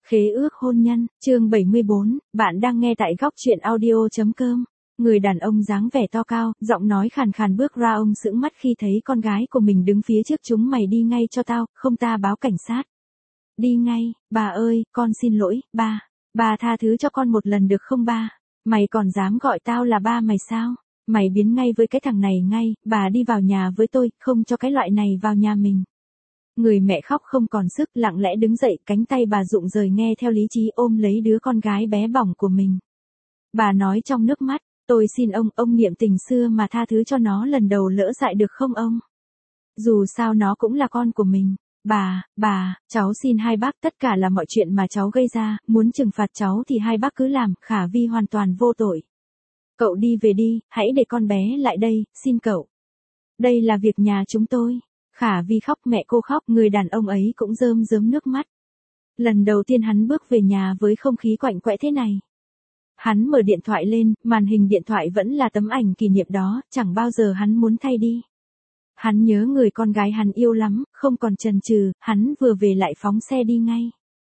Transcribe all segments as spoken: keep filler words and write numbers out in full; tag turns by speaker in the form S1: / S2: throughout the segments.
S1: Khế ước hôn nhân, chương bảy mươi bốn, bạn đang nghe tại góc truyện audio.com. Người đàn ông dáng vẻ to cao, giọng nói khàn khàn bước ra, ông sững mắt khi thấy con gái của mình đứng phía trước. Chúng mày đi ngay cho tao, không ta báo cảnh sát. Đi ngay, bà ơi, con xin lỗi, ba. Bà tha thứ cho con một lần được không ba? Mày còn dám gọi tao là ba mày sao? Mày biến ngay với cái thằng này ngay, bà đi vào nhà với tôi, không cho cái loại này vào nhà mình. Người mẹ khóc không còn sức, lặng lẽ đứng dậy, cánh tay bà rụng rời nghe theo lý trí ôm lấy đứa con gái bé bỏng của mình. Bà nói trong nước mắt, tôi xin ông, ông niệm tình xưa mà tha thứ cho nó lần đầu lỡ dại được không ông? Dù sao nó cũng là con của mình. Bà, bà, cháu xin hai bác, tất cả là mọi chuyện mà cháu gây ra, muốn trừng phạt cháu thì hai bác cứ làm, Khả Vi hoàn toàn vô tội. Cậu đi về đi, hãy để con bé lại đây, xin cậu. Đây là việc nhà chúng tôi. Khả Vi khóc, mẹ cô khóc, người đàn ông ấy cũng rơm rớm nước mắt. Lần đầu tiên hắn bước về nhà với không khí quạnh quẽ thế này. Hắn mở điện thoại lên, màn hình điện thoại vẫn là tấm ảnh kỷ niệm đó, chẳng bao giờ hắn muốn thay đi. Hắn nhớ người con gái hắn yêu lắm, không còn chần chừ, hắn vừa về lại phóng xe đi ngay.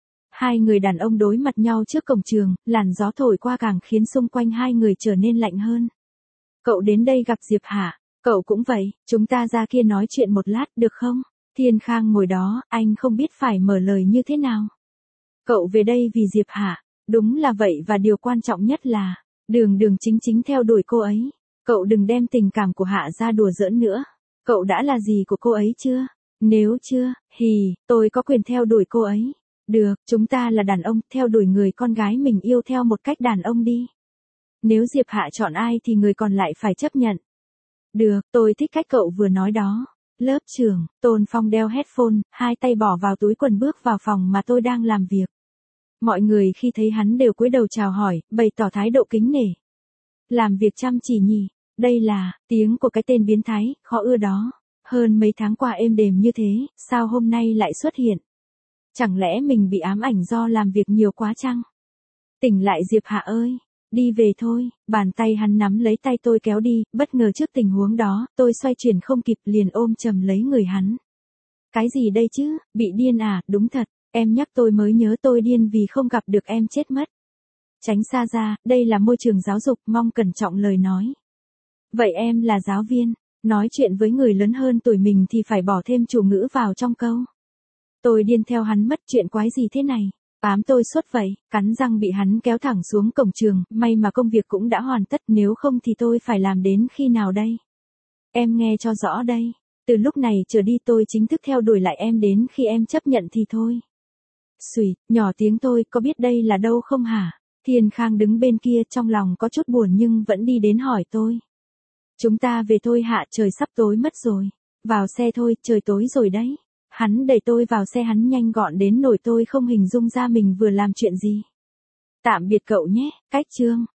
S1: Hai người đàn ông đối mặt nhau trước cổng trường, làn gió thổi qua càng khiến xung quanh hai người trở nên lạnh hơn. Cậu đến đây gặp Diệp hả? Cậu cũng vậy, chúng ta ra kia nói chuyện một lát được không? Thiên Khang ngồi đó, anh không biết phải mở lời như thế nào. Cậu về đây vì Diệp hả? Đúng là vậy, và điều quan trọng nhất là, đường đường chính chính theo đuổi cô ấy. Cậu đừng đem tình cảm của Hạ ra đùa giỡn nữa. Cậu đã là gì của cô ấy chưa? Nếu chưa, hì, tôi có quyền theo đuổi cô ấy. Được, chúng ta là đàn ông, theo đuổi người con gái mình yêu theo một cách đàn ông đi. Nếu Diệp Hạ chọn ai thì người còn lại phải chấp nhận. Được, tôi thích cách cậu vừa nói đó. Lớp trưởng, Tôn Phong đeo headphone, hai tay bỏ vào túi quần bước vào phòng mà tôi đang làm việc. Mọi người khi thấy hắn đều cúi đầu chào hỏi, bày tỏ thái độ kính nể. Làm việc chăm chỉ nhỉ, đây là tiếng của cái tên biến thái, khó ưa đó. Hơn mấy tháng qua êm đềm như thế, sao hôm nay lại xuất hiện? Chẳng lẽ mình bị ám ảnh do làm việc nhiều quá chăng? Tỉnh lại Diệp Hạ ơi! Đi về thôi, bàn tay hắn nắm lấy tay tôi kéo đi, bất ngờ trước tình huống đó, tôi xoay chuyển không kịp liền ôm chầm lấy người hắn. Cái gì đây chứ, bị điên à, đúng thật, em nhắc tôi mới nhớ tôi điên vì không gặp được em chết mất. Tránh xa ra, đây là môi trường giáo dục, mong cẩn trọng lời nói. Vậy em là giáo viên, nói chuyện với người lớn hơn tuổi mình thì phải bỏ thêm chủ ngữ vào trong câu. Tôi điên theo hắn mất, chuyện quái gì thế này? Ám tôi suốt vậy, cắn răng bị hắn kéo thẳng xuống cổng trường, may mà công việc cũng đã hoàn tất, nếu không thì tôi phải làm đến khi nào đây? Em nghe cho rõ đây, từ lúc này trở đi tôi chính thức theo đuổi lại em đến khi em chấp nhận thì thôi. Xùi, nhỏ tiếng tôi, có biết đây là đâu không hả? Thiên Khang đứng bên kia trong lòng có chút buồn nhưng vẫn đi đến hỏi tôi. Chúng ta về thôi Hạ, trời sắp tối mất rồi. Vào xe thôi, trời tối rồi đấy. Hắn đẩy tôi vào xe, hắn nhanh gọn đến nỗi tôi không hình dung ra mình vừa làm chuyện gì. Tạm biệt cậu nhé, cách chương.